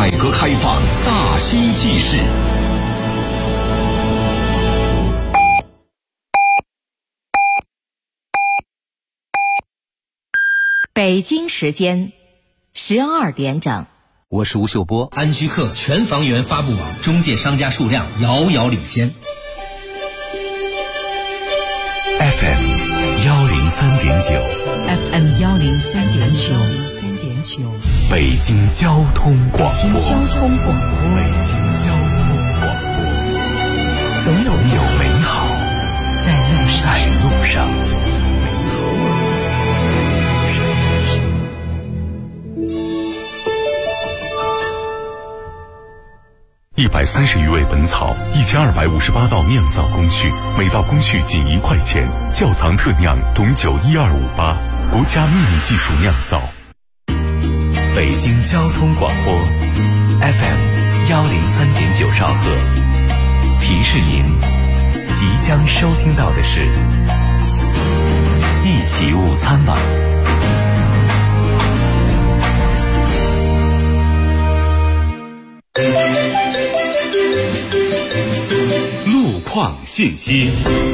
改革开放大新纪事。 北京时间12点整。 我是吴秀波。 安居客全房源发布网中介商家数量遥遥领先。 FM 103.9 FM 103.9 北京交通广播。 北京交通广播。 总有美好在路上。130余味本草，1258道酿造工序，每道工序仅1块钱。窖藏特酿董酒1258，国家秘密技术酿造。北京交通广播 FM 103.9兆赫，提示您即将收听到的是一起午餐吧。路况信息。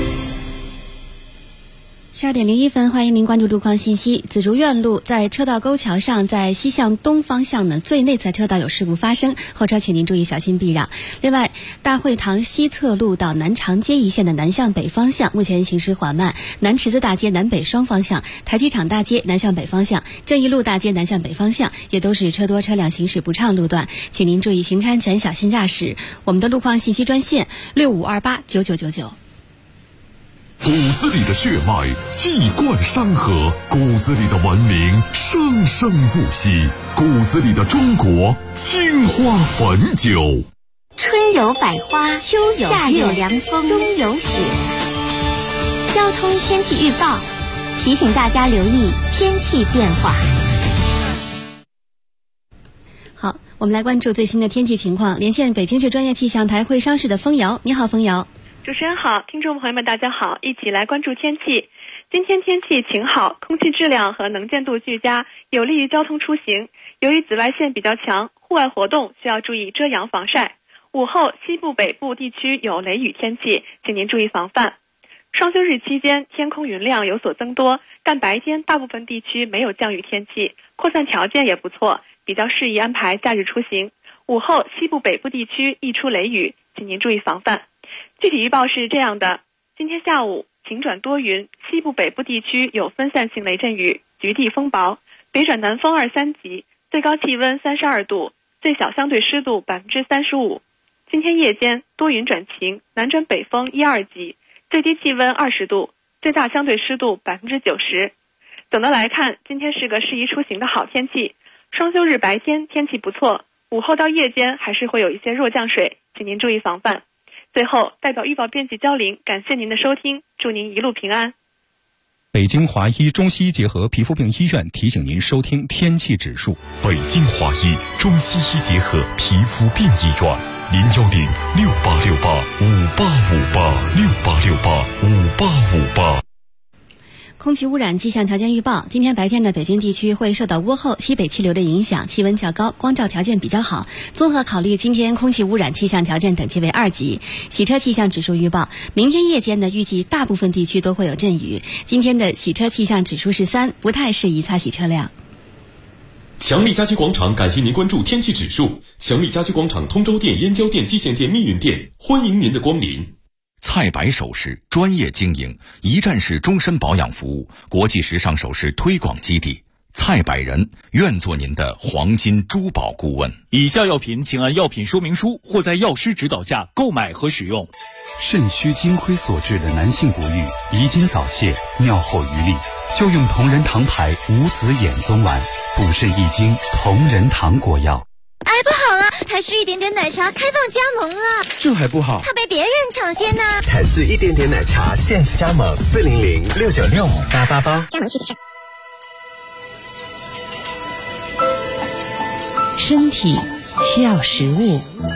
12点01分，欢迎您关注路况信息。紫竹院路在车道沟桥上，在西向东方向呢最内侧车道有事故发生，后车请您注意小心避让。另外，大会堂西侧路到南长街一线的南向北方向目前行驶缓慢，南池子大街南北双方向、台机场大街南向北方向、正义路大街南向北方向也都是车多车辆行驶不畅路段，请您注意行车安全，小心驾驶。我们的路况信息专线65289999。 骨子里的血脉气贯山河，骨子里的文明生生不息，骨子里的中国青花汾酒。 春有百花，秋有夏有凉风，冬有雪。交通天气预报提醒大家留意天气变化。 好，我们来关注最新的天气情况，连线北京市专业气象台会商室的封瑶。你好，封瑶。 主持人好，听众朋友们大家好，一起来关注天气。今天天气晴好，空气质量和能见度俱佳，有利于交通出行。由于紫外线比较强，户外活动需要注意遮阳防晒。午后西部北部地区有雷雨天气，请您注意防范。双休日期间天空云量有所增多，但白天大部分地区没有降雨天气，扩散条件也不错，比较适宜安排假日出行。午后西部北部地区易出雷雨，请您注意防范。具体预报是这样的：今天下午晴转多云，西部北部地区有分散性雷阵雨，局地风薄，北转南风2、3级，最高气温32度，最小相对湿度35%。今天夜间多云转晴，南转北风1、2级，最低气温20度，最大相对湿度90%。总的来看，今天是个适宜出行的好天气。双休日白天天气不错，午后到夜间还是会有一些弱降水，请您注意防范。最后，代表预报编辑焦玲，感谢您的收听，祝您一路平安。 北京华医中西医结合皮肤病医院提醒您收听天气指数。 北京华医中西医结合皮肤病医院，0106868585858，68685858。 空气污染气象条件预报：今天白天的北京地区会受到涡后西北气流的影响，气温较高，光照条件比较好。综合考虑，今天空气污染气象条件等级为2级。洗车气象指数预报：明天夜间呢，预计大部分地区都会有阵雨。今天的洗车气象指数是3，不太适宜擦洗车辆。 强力家居广场感谢您关注天气指数。强力家居广场通州店、燕郊店、蓟县店、密云店，欢迎您的光临。 菜百首饰专业经营，一站式终身保养服务，国际时尚首饰推广基地。菜百人愿做您的黄金珠宝顾问。 以下药品请按药品说明书或在药师指导下购买和使用。 肾虚金亏所致的男性不育、遗精早泄、尿后余力，就用同仁堂牌无籽眼棕丸，补肾益精，同仁堂果药。 哎，不好了，台式一点点奶茶开放加盟了。 这还不好， 怕被别人抢先呢。 台式一点点奶茶限时加盟，40069658888。 加盟具体是。 身体需要食物，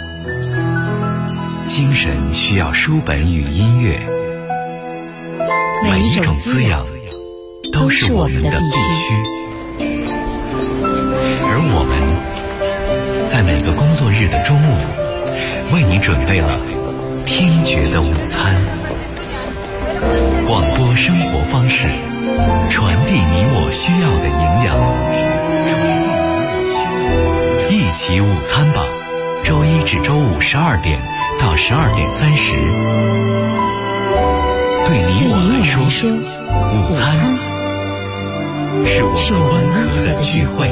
精神需要书本与音乐，每一种滋养都是我们的必须，而我们在每个工作日的中午，为你准备了听觉的午餐。广播生活方式，传递你我需要的营养。一起午餐吧，周一至周五12点到12点30。对你我来说，午餐是我们温和的聚会。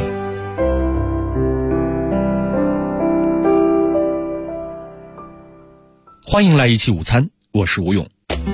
欢迎来一起午餐，我是吴勇。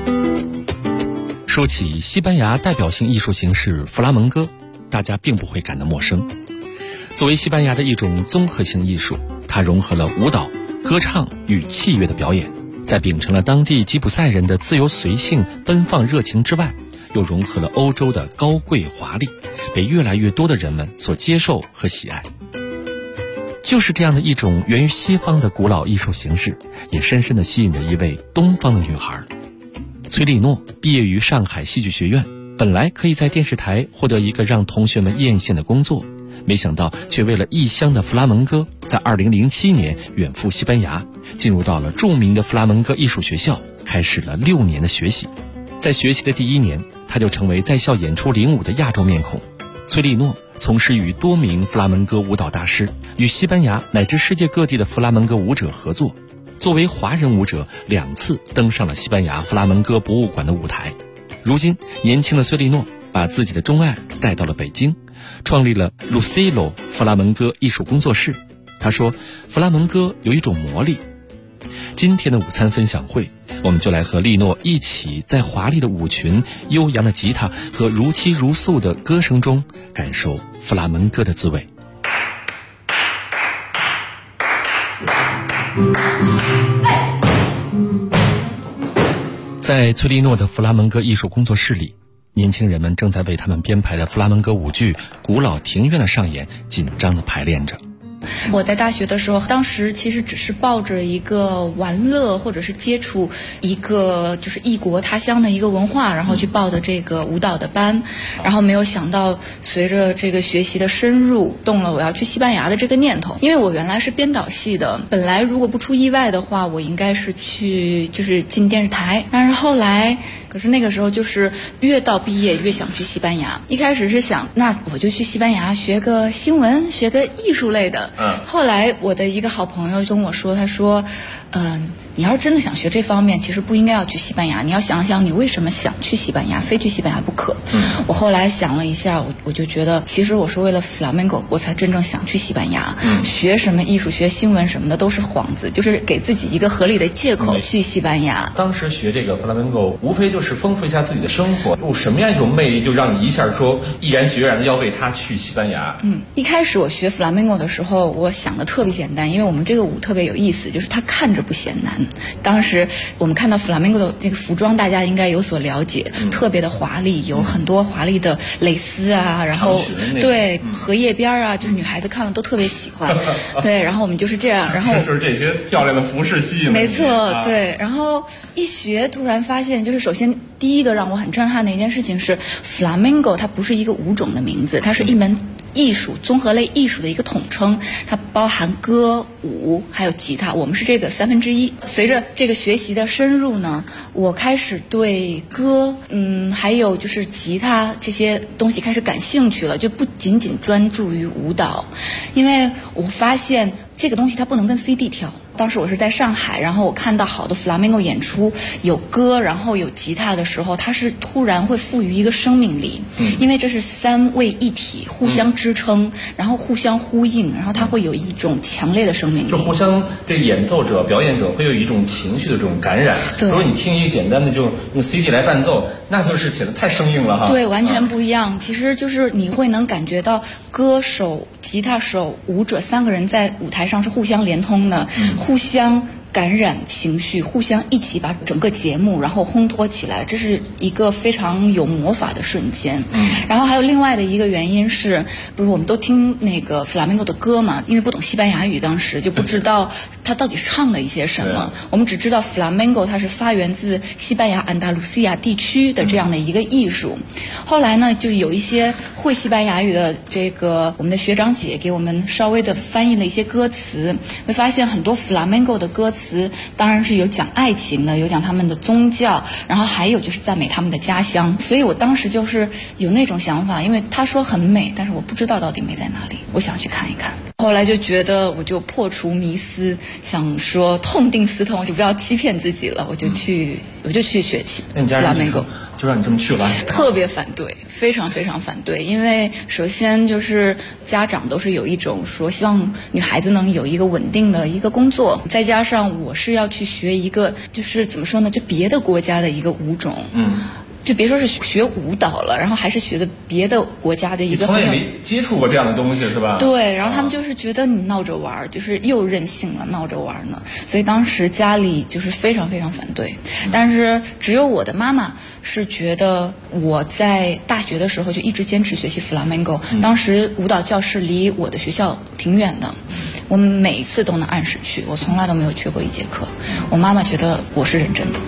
说起西班牙代表性艺术形式弗拉门戈，大家并不会感到陌生。作为西班牙的一种综合性艺术，它融合了舞蹈、歌唱与器乐的表演，在秉承了当地吉普赛人的自由随性、奔放热情之外，又融合了欧洲的高贵华丽，被越来越多的人们所接受和喜爱。就是这样的一种源于西方的古老艺术形式，也深深地吸引着一位东方的女孩。崔丽诺毕业于上海戏剧学院，本来可以在电视台获得一个让同学们艳羡的工作，没想到却为了异乡的弗拉门戈，在2007年远赴西班牙，进入到了著名的弗拉门戈艺术学校，开始了6年的学习。在学习的第1年，他就成为在校演出领舞的亚洲面孔。崔丽诺从事与多名弗拉门戈舞蹈大师，与西班牙乃至世界各地的弗拉门戈舞者合作，作为华人舞者2次登上了西班牙弗拉门戈博物馆的舞台。如今年轻的崔丽诺把自己的钟爱带到了北京，创立了 Lucilo 弗拉门戈艺术工作室。他说，弗拉门戈有一种魔力。今天的午餐分享会，我们就来和丽诺一起在华丽的舞裙、悠扬的吉他和如泣如诉的歌声中，感受弗拉门戈的滋味。在崔丽诺的弗拉门戈艺术工作室里，年轻人们正在为他们编排的弗拉门戈舞剧《古老庭院》的上演紧张地排练着。 我在大学的时候，当时其实只是抱着一个玩乐或者是接触一个就是异国他乡的一个文化，然后去报的这个舞蹈的班，然后没有想到随着这个学习的深入，动了我要去西班牙的这个念头。因为我原来是编导系的，本来如果不出意外的话，我应该是就是进电视台，但是后来可是那个时候就是越到毕业越想去西班牙。一开始是想，那我就去西班牙学个新闻，学个艺术类的。后来我的一个好朋友跟我说，他说你要是真的想学这方面，其实不应该要去西班牙，你要想想你为什么想去西班牙，非去西班牙不可。我后来想了一下，我就觉得其实我是为了 flamenco 我才真正想去西班牙。学什么艺术，学新闻什么的都是幌子，就是给自己一个合理的借口去西班牙。 当时学这个 flamenco 无非就是丰富一下自己的生活，有什么样一种魅力就让你一下说毅然决然的要为他去西班牙？ 一开始我学 flamenco 的时候，我想的特别简单，因为我们这个舞特别有意思，就是它看着不显难。当时我们看到 flamenco 的这个服装，大家应该有所了解，特别的华丽，有很多华丽的蕾丝啊，然后对荷叶边啊，就是女孩子看了都特别喜欢。对，然后我们就是这样，然后就是这些漂亮的服饰吸引。 没错，对。然后一学，突然发现，就是首先第一个让我很震撼的一件事情是 flamenco 它不是一个舞种的名字，它是一门艺术，综合类艺术的一个统称，它包含歌舞还有吉他，我们是这个1/3。随着这个学习的深入呢，我开始对歌还有就是吉他这些东西开始感兴趣了，就不仅仅专注于舞蹈，因为我发现这个东西它不能跟 CD 跳。当时我是在上海，然后我看到好的 flamenco 演出，有歌然后有吉他的时候，它是突然会赋予一个生命力，因为这是3位一体，互相支撑，然后互相呼应，然后它会有一种强烈的生命力， 就互相这演奏者表演者会有一种情绪的这种感染。如果你听一个简单的就用 CD 来伴奏，那就是显得太生硬了哈。 对，完全不一样。其实就是你会能感觉到歌手、吉他手、舞者3个人在舞台上是互相连通的，互相感染情绪，互相一起把整个节目然后烘托起来，这是一个非常有魔法的瞬间。然后还有另外的一个原因是，不是我们都听那个弗拉明戈的歌嘛，因为不懂西班牙语，当时就不知道他到底唱了一些什么，我们只知道弗拉明戈它是发源自西班牙安达卢西亚地区的这样的一个艺术。后来呢，就有一些会西班牙语的这个我们的学长姐给我们稍微的翻译了一些歌词，会发现很多弗拉明戈的歌词当然是有讲爱情的，有讲他们的宗教，然后还有就是赞美他们的家乡。所以我当时就是有那种想法，因为他说很美，但是我不知道到底美在哪里，我想去看一看。后来就觉得我就破除迷思，想说痛定思痛，就不要欺骗自己了，我就去学习弗拉明戈。 就让你这么去了？ 特别反对，非常非常反对。因为首先就是家长都是有一种说希望女孩子能有一个稳定的一个工作，再加上我是要去学一个就是怎么说呢，就别的国家的一个舞种。就别说是学舞蹈了，然后还是学的别的国家的一个。 你从来也没接触过这样的东西是吧？ 对，然后他们就是觉得你闹着玩，就是又任性了，闹着玩呢。所以当时家里就是非常非常反对。但是只有我的妈妈是觉得我在大学的时候就一直坚持学习弗拉明戈。当时舞蹈教室离我的学校挺远的，我们每一次都能按时去，我从来都没有缺过一节课。我妈妈觉得我是认真的。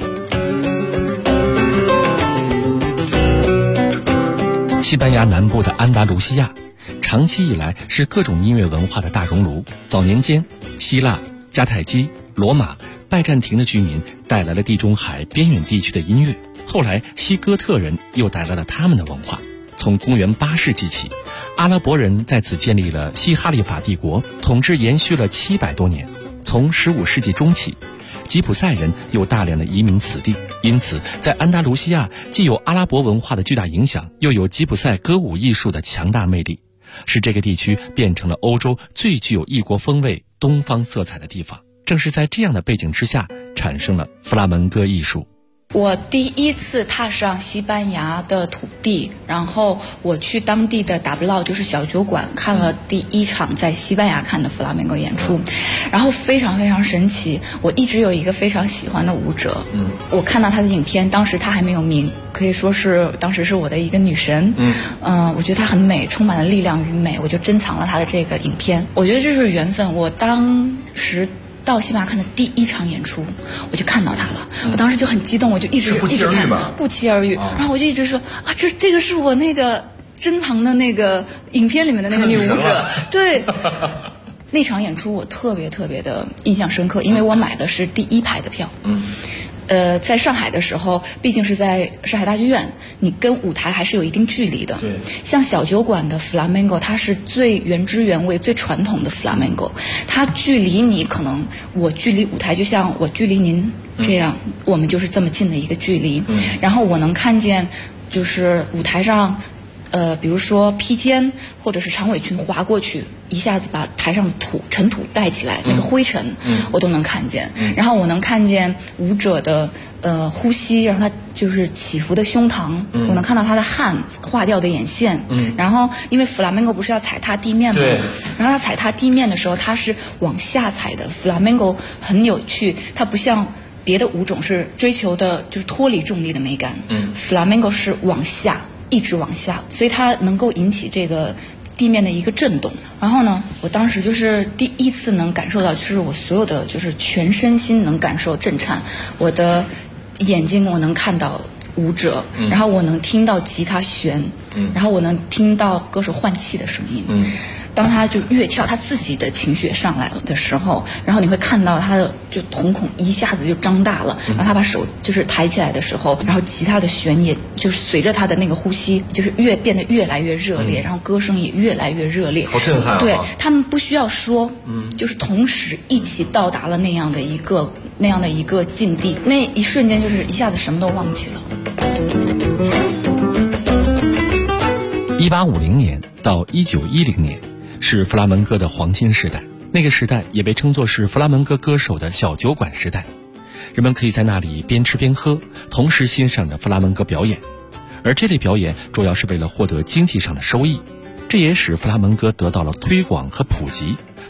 西班牙南部的安达卢西亚，长期以来是各种音乐文化的大熔炉。早年间，希腊、迦太基、罗马、拜占庭的居民带来了地中海边远地区的音乐，后来西哥特人又带来了他们的文化。从公元8世纪起，阿拉伯人在此建立了西哈里法帝国，统治延续了700多年。从15世纪中起，吉普赛人又大量的移民此地，因此在安达卢西亚既有阿拉伯文化的巨大影响，又有吉普赛歌舞艺术的强大魅力，使这个地区变成了欧洲最具有异国风味、东方色彩的地方。正是在这样的背景之下，产生了弗拉门戈艺术。 我第一次踏上西班牙的土地，然后我去当地的达布劳，就是小酒馆，看了第一场在西班牙看的弗拉明戈演出，然后非常非常神奇。我一直有一个非常喜欢的舞者，我看到他的影片，当时他还没有名，可以说是当时是我的一个女神。我觉得她很美，充满了力量与美，我就珍藏了她的这个影片。我觉得这是缘分。我当时到西班牙看的第一场演出，我就看到她了，我当时就很激动，我就一直不期而遇嘛， 不期而遇。然后我就一直说啊，这个是我那个珍藏的那个影片里面的那个女舞者，对。那场演出我特别特别的印象深刻，因为我买的是第1排的票。在上海的时候，毕竟是在上海大剧院，你跟舞台还是有一定距离的。 对， 像小酒馆的弗拉明戈，它是最原汁原味、最传统的弗拉明戈，它距离你可能我距离舞台就像我距离您这样，我们就是这么近的一个距离。然后我能看见，就是舞台上。比如说披肩或者是长尾裙滑过去，一下子把台上的尘土带起来，那个灰尘，我都能看见。然后我能看见舞者的呼吸，让他就是起伏的胸膛，我能看到他的汗化掉的眼线。然后因为弗拉明戈不是要踩踏地面吗？然后他踩踏地面的时候，他是往下踩的。弗拉明戈很有趣，它不像别的舞种是追求的就是脱离重力的美感。弗拉明戈是往下。一直往下，所以它能够引起这个地面的一个震动。然后呢，我当时就是第一次能感受到，就是我所有的就是全身心能感受震颤，我的眼睛我能看到舞者，然后我能听到吉他弦，然后我能听到歌手换气的声音。当他就越跳，他自己的情绪上来了的时候，然后你会看到他的就瞳孔一下子就张大了，然后他把手就是抬起来的时候，然后吉他的弦也就是随着他的那个呼吸，就是变得越来越热烈，然后歌声也越来越热烈， 好震撼啊！ 对，他们不需要说，就是同时一起到达了那样的一个境地，那一瞬间就是一下子什么都忘记了。 1850年到1910年。是弗拉门戈的黄金时代，那个时代也被称作是弗拉门戈歌手的小酒馆时代。人们可以在那里边吃边喝，同时欣赏着弗拉门戈表演，而这类表演主要是为了获得经济上的收益。这也使弗拉门戈得到了推广和普及，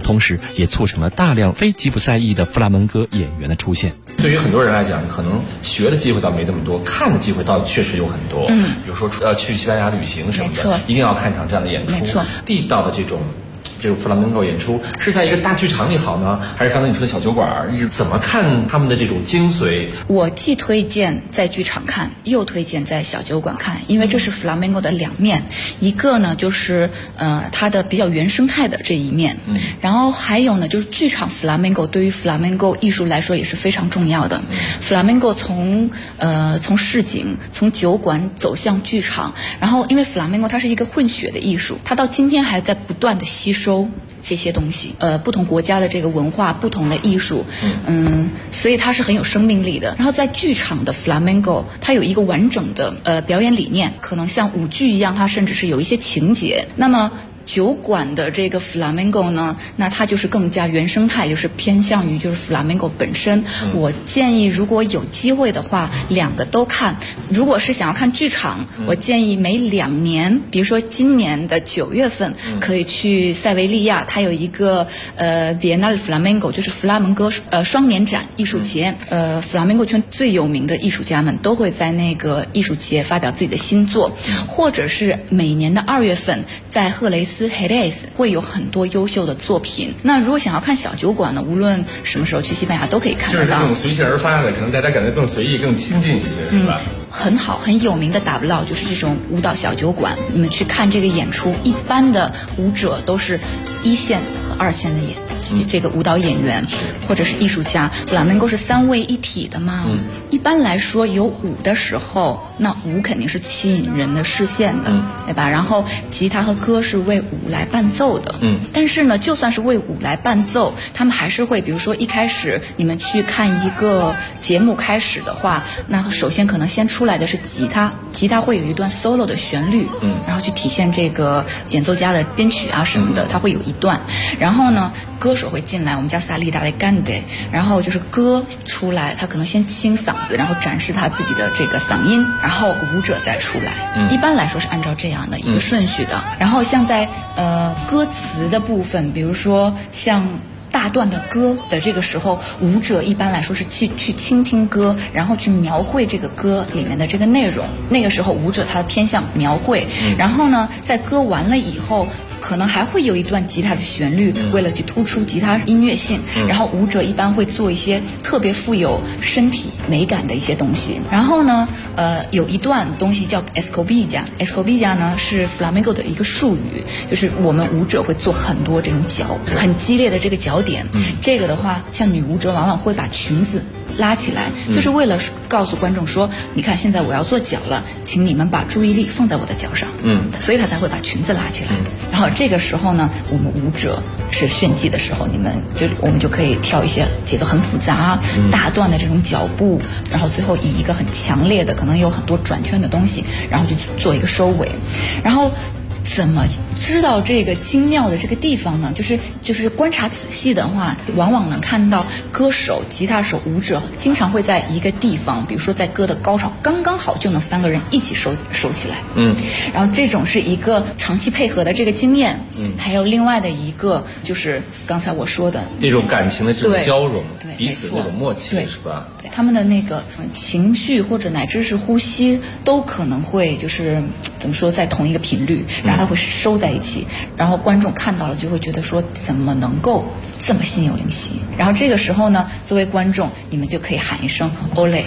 同时也促成了大量非吉普赛裔的弗拉门戈演员的出现。 对于很多人来讲，可能学的机会倒没这么多，看的机会倒确实有很多。比如说去西班牙旅行什么的，一定要看场这样的演出。 没错， 地道的这种弗拉门戈演出是在一个大剧场里好呢，还是刚才你说的小酒馆？你怎么看他们的这种精髓？ 我既推荐在剧场看，又推荐在小酒馆看，因为这是弗拉门戈的两面。一个呢就是它的比较原生态的这一面，然后还有呢就是剧场弗拉门戈对于弗拉门戈艺术来说也是非常重要的。弗拉门戈从市井从酒馆走向剧场，然后因为弗拉门戈它是一个混血的艺术，它到今天还在不断的吸收这些东西，不同国家的这个文化，不同的艺术，所以它是很有生命力的。然后在剧场的 Flamenco， 它有一个完整的表演理念，可能像舞剧一样，它甚至是有一些情节。那么酒馆的这个 Flamenco 呢，那它就是更加原生态，就是偏向于就是 Flamenco 本身。我建议如果有机会的话，两个都看。如果是想要看剧场，我建议每2年，比如说今年的9月份，可以去塞维利亚，它有一个Bienal Flamenco， 就是弗拉门戈双年展艺术节。弗拉门戈圈最有名的艺术家们都会在那个艺术节发表自己的新作，或者是每年的2月份在赫雷斯 Jerez 会有很多优秀的作品。那如果想要看小酒馆呢，无论什么时候去西班牙都可以看得到。 就是这种随性而发的，可能大家感觉更随意、更亲近一些，是吧？ 很好，很有名的打不到就是这种舞蹈小酒馆，你们去看这个演出，一般的舞者都是1线和2线的这个舞蹈演员或者是艺术家。弗拉门戈是3位一体的嘛，一般来说有舞的时候，那舞肯定是吸引人的视线的，对吧？然后吉他和歌是为舞来伴奏的，但是呢，就算是为舞来伴奏，他们还是会，比如说一开始你们去看一个节目开始的话，那首先可能先出来的是吉他会有一段 solo 的旋律，然后去体现这个演奏家的编曲啊什么的，它会有一段，然后呢，歌手会进来，我们叫萨利达雷干德，然后就是歌出来，他可能先清嗓子，然后展示他自己的这个嗓音，然后舞者再出来，一般来说是按照这样的一个顺序的。然后像在歌词的部分，比如说像大段的歌的这个时候，舞者一般来说是去倾听歌，然后去描绘这个歌里面的这个内容。那个时候舞者他偏向描绘，然后呢，在歌完了以后，可能还会有一段吉他的旋律，为了去突出吉他音乐性，然后舞者一般会做一些特别富有身体美感的一些东西。然后呢，有一段东西叫 Escobilla 呢是 Flamenco 的一个术语，就是我们舞者会做很多这种脚，很激烈的这个脚点。这个的话，像女舞者往往会把裙子拉起来，就是为了告诉观众说，你看现在我要做脚了，请你们把注意力放在我的脚上。所以他才会把裙子拉起来。然后这个时候呢，我们舞者是炫技的时候，我们就可以跳一些节奏很复杂、大段的这种脚步，然后最后以一个很强烈的，可能有很多转圈的东西，然后就做一个收尾。然后怎么知道这个精妙的这个地方呢？就是观察仔细的话，往往能看到歌手、吉他手、舞者经常会在一个地方，比如说在歌的高潮刚刚好就能3个人一起收起来。然后这种是一个长期配合的这个经验。还有另外的一个就是刚才我说的那种感情的这种交融，彼此的那种默契，是吧？ 对，他们的那个情绪或者乃至是呼吸都可能会就是怎么说在同一个频率，然后它会收在一起，然后观众看到了就会觉得说怎么能够这么心有灵犀。然后这个时候呢，作为观众你们就可以喊一声 Ole。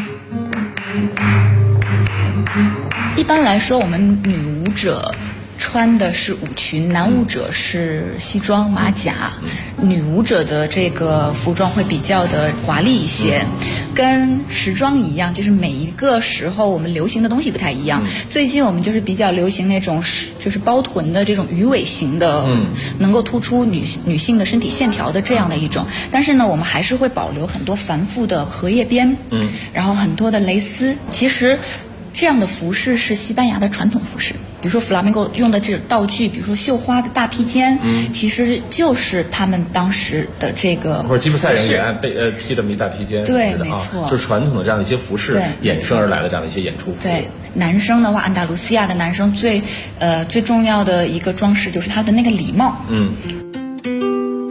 一般来说我们女舞者穿的是舞裙，男舞者是西装马甲，女舞者的这个服装会比较的华丽一些，跟时装一样，就是每一个时候我们流行的东西不太一样。最近我们就是比较流行那种就是包臀的这种鱼尾型的，能够突出女性的身体线条的这样的一种，但是呢我们还是会保留很多繁复的荷叶边，然后很多的蕾丝。其实这样的服饰是西班牙的传统服饰，比如说弗拉门戈用的这种道具，比如说绣花的大披肩，其实就是他们当时的这个， 或者吉普赛人也按披这么一大披肩， 对，没错， 就是传统的这样的一些服饰衍生而来的这样的一些演出服。 对，男生的话，安达卢西亚的男生最重要的一个装饰就是他的那个礼帽。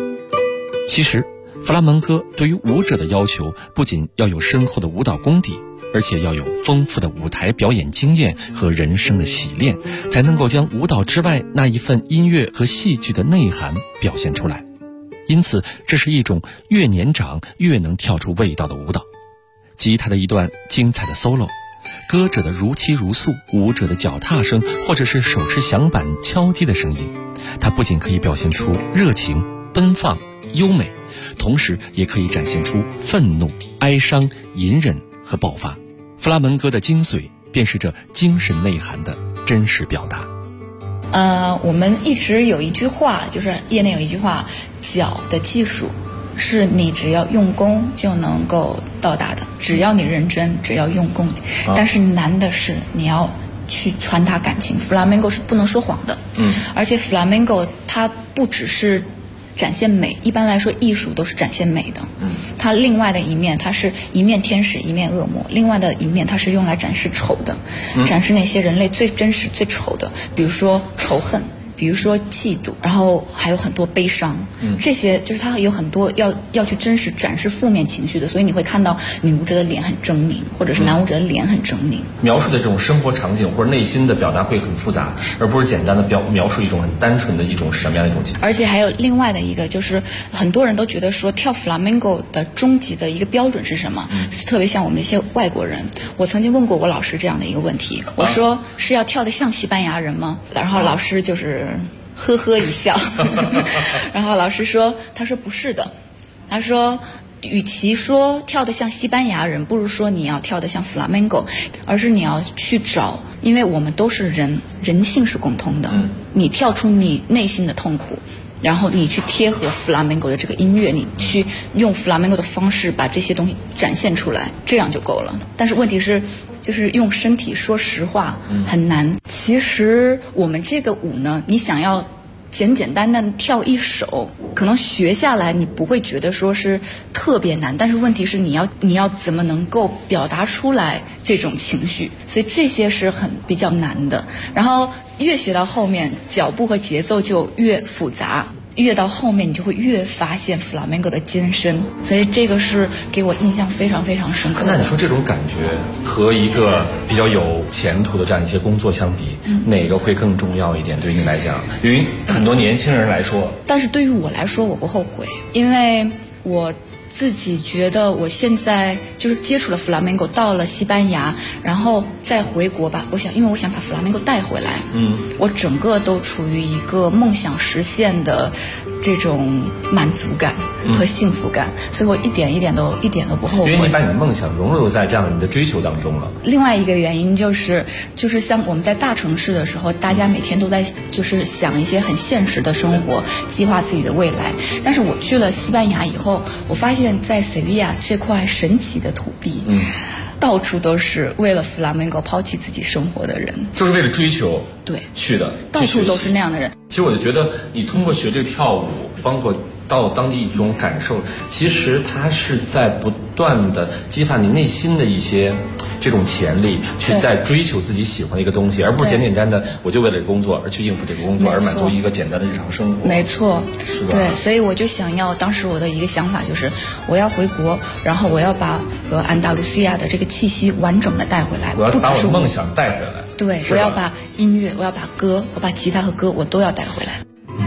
其实，弗拉门戈对于舞者的要求不仅要有深厚的舞蹈功底，而且要有丰富的舞台表演经验和人生的洗练，才能够将舞蹈之外那一份音乐和戏剧的内涵表现出来。因此，这是一种越年长越能跳出味道的舞蹈。吉他的一段精彩的 solo， 歌者的如泣如诉，舞者的脚踏声，或者是手持响板敲击的声音，它不仅可以表现出热情、奔放、优美，同时也可以展现出愤怒、哀伤、隐忍和爆发。弗拉门戈的精髓便是这精神内涵的真实表达。 我们一直有一句话，就是业内有一句话，脚的技术是你只要用功就能够到达的，只要你认真，只要用功。但是难的是你要去传达感情。弗拉门戈是不能说谎的，而且弗拉门戈它不只是展现美，一般来说艺术都是展现美的，它另外的一面，它是一面天使一面恶魔，另外的一面它是用来展示丑的，展示那些人类最真实最丑的，比如说仇恨，比如说嫉妒，然后还有很多悲伤，这些就是它有很多要去真实展示负面情绪的，所以你会看到女舞者的脸很狰狞，或者是男舞者的脸很狰狞。 描述的这种生活场景或者内心的表达会很复杂，而不是简单的描述一种很单纯的一种什么样的一种情绪。 而且还有另外的一个，就是很多人都觉得说跳 flamenco 的终极的一个标准是什么？特别像我们这些外国人，我曾经问过我老师这样的一个问题，我说是要跳得像西班牙人吗？然后老师就是呵呵一笑然后老师说，他说不是的，他说与其说跳得像西班牙人，不如说你要跳得像 flamenco， 而是你要去找，因为我们都是人，人性是共通的，你跳出你内心的痛苦，然后你去贴合 flamenco 的这个音乐，你去用 flamenco 的方式把这些东西展现出来，这样就够了。但是问题是就是用身体说实话很难。其实我们这个舞呢，你想要简简单单跳一首，可能学下来你不会觉得说是特别难，但是问题是你要怎么能够表达出来这种情绪，所以这些是比较难的。然后越学到后面，脚步和节奏就越复杂，越到后面你就会越发现 flamenco 的艰深，所以这个是给我印象非常非常深刻的。 那你说这种感觉和一个比较有前途的这样一些工作相比，哪个会更重要一点？对于你来讲，对于很多年轻人来说， 但是对于我来说我不后悔，因为我自己觉得我现在就是接触了 flamenco， 到了西班牙，然后再回国吧，因为我想把 flamenco 带回来，我整个都处于一个梦想实现的这种满足感和幸福感，所以我一点都不后悔。 因为你把你的梦想融入在这样的你的追求当中了。 另外一个原因就是像我们在大城市的时候，大家每天都在就是想一些很现实的生活，计划自己的未来。但是我去了西班牙以后，我发现在塞维亚这块神奇的土地，到处都是为了 flamenco 抛弃自己生活的人， 就是为了追求对去的， 到处都是那样的人。 其实我就觉得你通过学这个跳舞，包括到当地一种感受，其实它是在不断的激发你内心的一些这种潜力，去在追求自己喜欢的一个东西，而不是简简单单我就为了工作而去应付这个工作，而满足一个简单的日常生活。 没错， 是吧？ 对，所以我就想要，当时我的一个想法就是我要回国，然后我要把安达卢西亚的这个气息完整的带回来， 我要把我的梦想带回来。 对，我要把音乐，我要把歌，我把吉他和歌我都要带回来。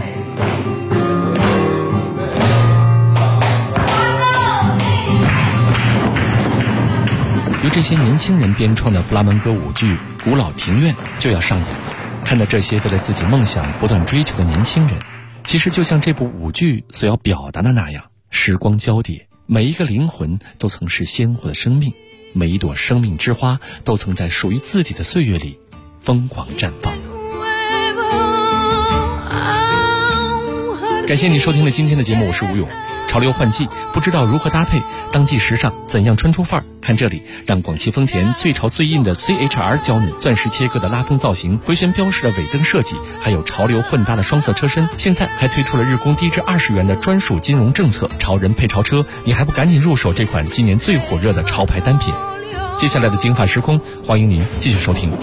由这些年轻人编创的弗拉门戈舞剧《古老庭院》就要上演了。看到这些为了自己梦想不断追求的年轻人，其实就像这部舞剧所要表达的那样，时光交叠，每一个灵魂都曾是鲜活的生命，每一朵生命之花都曾在属于自己的岁月里疯狂绽放。感谢你收听了今天的节目，我是吴勇。潮流换季，不知道如何搭配，当季时尚怎样穿出范儿？看这里，让广汽丰田最潮最硬的 CHR 教你钻石切割的拉风造型，回旋标式的尾灯设计，还有潮流混搭的双色车身。现在还推出了日供低至20元的专属金融政策，潮人配潮车，你还不赶紧入手这款今年最火热的潮牌单品？接下来的金发时空，欢迎您继续收听。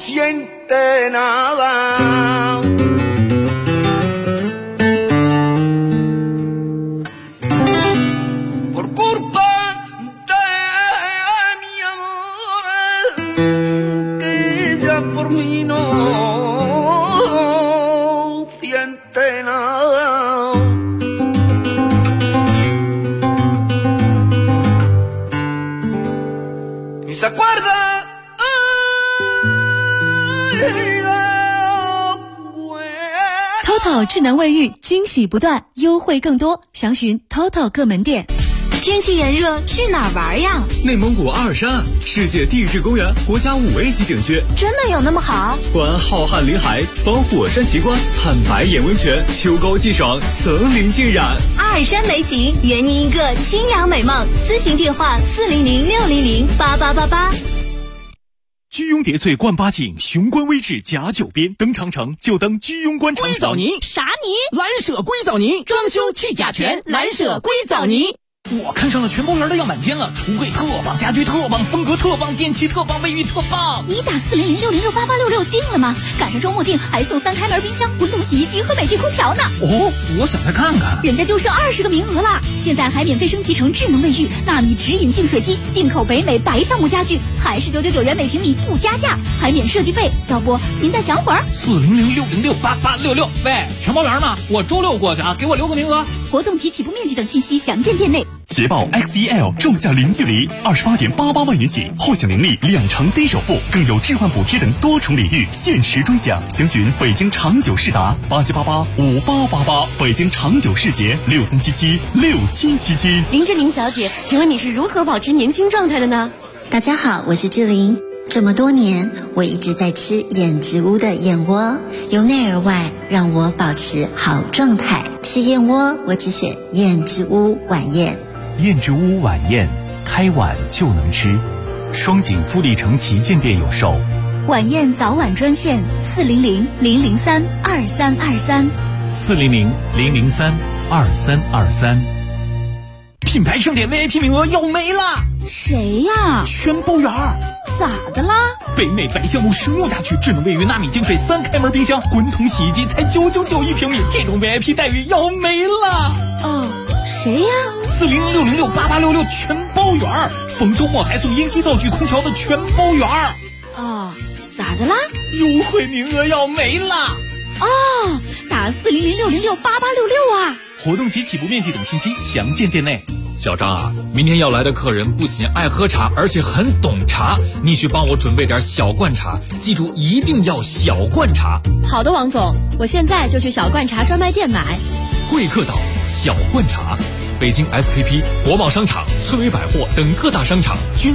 siente nada. Por culpa de mi amor, que ella por mí no siente nada. Y se acuerda TOTO 智能卫浴，惊喜不断，优惠更多，详询 TOTO 各门店。 天气炎热，去哪儿玩呀？ 内蒙古阿尔山，世界地质公园，国家5A 级景区。 真的有那么好？ 观浩瀚林海，访火山奇观，探白眼温泉，秋高气爽，层林尽染。 阿尔山美景，圆您一个清凉美梦。咨询电话400-600-8888。 居庸叠翠冠八景，雄关微志甲9边，登长城就登居庸关长城。 硅藻泥啥泥？蓝舍硅藻泥，装修去甲醛，蓝舍硅藻泥。 我看上了全包园的样板间了，橱柜特棒，家居特棒，风格特棒，电器特棒，卫浴特棒。 你打400-600-8866定了吗？赶上周末定还送3开门冰箱、滚筒洗衣机和美的空调呢。 哦，我想再看看。 人家就剩20个名额了，现在还免费升级成智能卫浴、纳米直饮净水机、进口北美白橡木家具，还是999元每平米不加价，还免设计费。要不您再想会儿 ？400-600-8866。喂，全包园吗？我周6过去啊，给我留个名额。 活动及起步面积等信息详见店内。 捷豹 XEL 仲夏零距离28.88万元起，后享年利2成低首付，更有置换补贴等多重礼遇，限时专享。详询北京长久世达87885888，北京长久世捷63776777。 林志玲小姐，请问你是如何保持年轻状态的呢？ 大家好，我是志玲。这么多年，我一直在吃燕之屋的燕窝，由内而外让我保持好状态。吃燕窝，我只选燕之屋晚宴。 燕之屋晚宴，开晚就能吃。双井富力城旗舰店有售。 晚宴早晚专线400-003-2323。 400-003-2323。 品牌盛典 VIP 名额要没了。 谁呀？ 全包园。 咋的啦？ 北美白橡木实木家具，智能卫浴，纳米净水，3开门冰箱，滚筒洗衣机才999一平米，这种 VIP 待遇要没了。 哦，谁呀 ？400-600-8866全包园，逢周末还送烟机灶具空调的全包园。 哦，咋的啦？ 优惠名额要没了。 哦，打400-600-8866啊！ 活动及起步面积等信息详见店内。 小张啊，明天要来的客人不仅爱喝茶，而且很懂茶，你去帮我准备点小罐茶，记住一定要小罐茶。 好的，王总，我现在就去小罐茶专卖店买。 贵客岛小罐茶，北京 SKP、国贸商场、翠微百货等各大商场均